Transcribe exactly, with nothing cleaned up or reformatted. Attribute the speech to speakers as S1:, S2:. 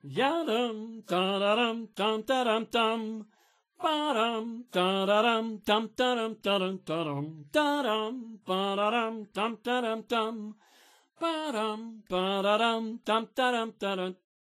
S1: Yadum da da dum dum da dum dum. Ba-dum da da dum dum da dum da dum da dum da dum ba da dum dum da dum dum. Ba-dum ba da dum dum da dum da dum